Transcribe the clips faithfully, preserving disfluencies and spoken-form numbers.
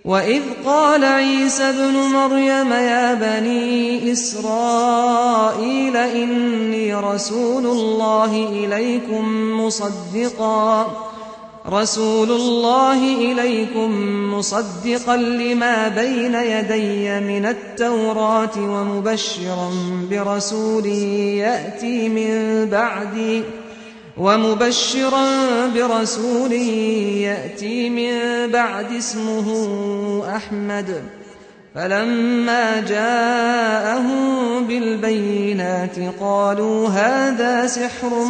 وإذ قال عيسى ابن مريم يا بني إسرائيل إني رسول الله إليكم مصدقا رسول الله إليكم مصدقا لما بين يدي من التوراة ومبشرا برسول يأتي من بعدي ومبشرا برسول يأتي من بعد اسمه أحمد فلما جاءهم بالبينات قالوا هذا سحر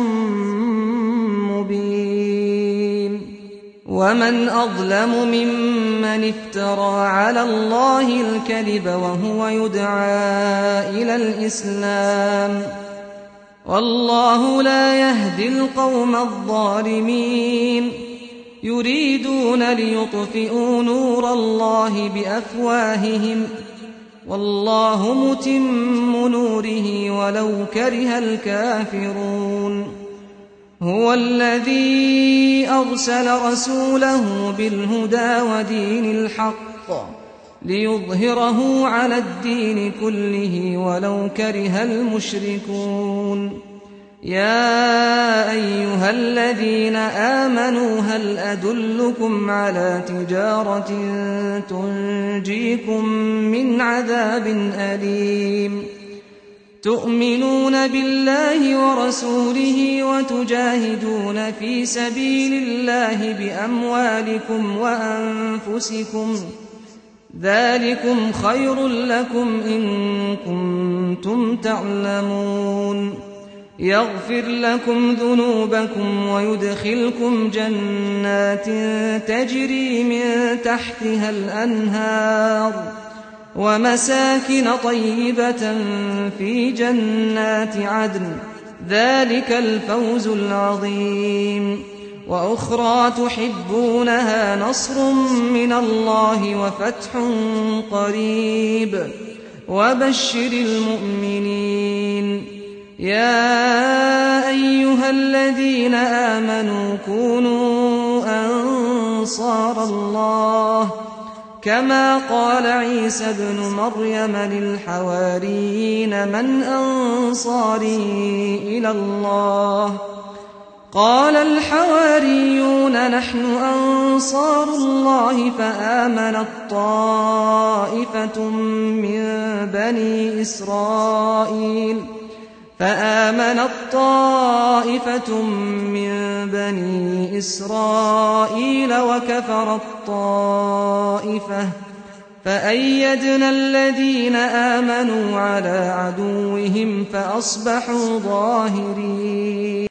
مبين ومن أظلم ممن افترى على الله الكذب وهو يدعى إلى الإسلام والله لا يهدي القوم الظالمين يريدون ليطفئوا نور الله بأفواههم والله متم نوره ولو كره الكافرون هو الذي أرسل رسوله بالهدى ودين الحق ليظهره على الدين كله ولو كره المشركون يا أيها الذين آمنوا هل أدلكم على تجارة تنجيكم من عذاب أليم تؤمنون بالله ورسوله وتجاهدون في سبيل الله بأموالكم وأنفسكم ذلكم خير لكم إن كنتم تعلمون يغفر لكم ذنوبكم ويدخلكم جنات تجري من تحتها الأنهار ومساكن طيبة في جنات عدن ذلك الفوز العظيم وأخرى تحبونها نصر من الله وفتح قريب وبشر المؤمنين يا أيها الذين آمنوا كونوا أنصار الله كما قال عيسى ابن مريم للحواريين من أنصاري إلى الله قال الحواريون نحن أنصار الله فآمنت طائفة من بني إسرائيل فآمنت طائفة من بني إسرائيل وكفرت طائفة فأيدنا الذين آمنوا على عدوهم فأصبحوا ظاهرين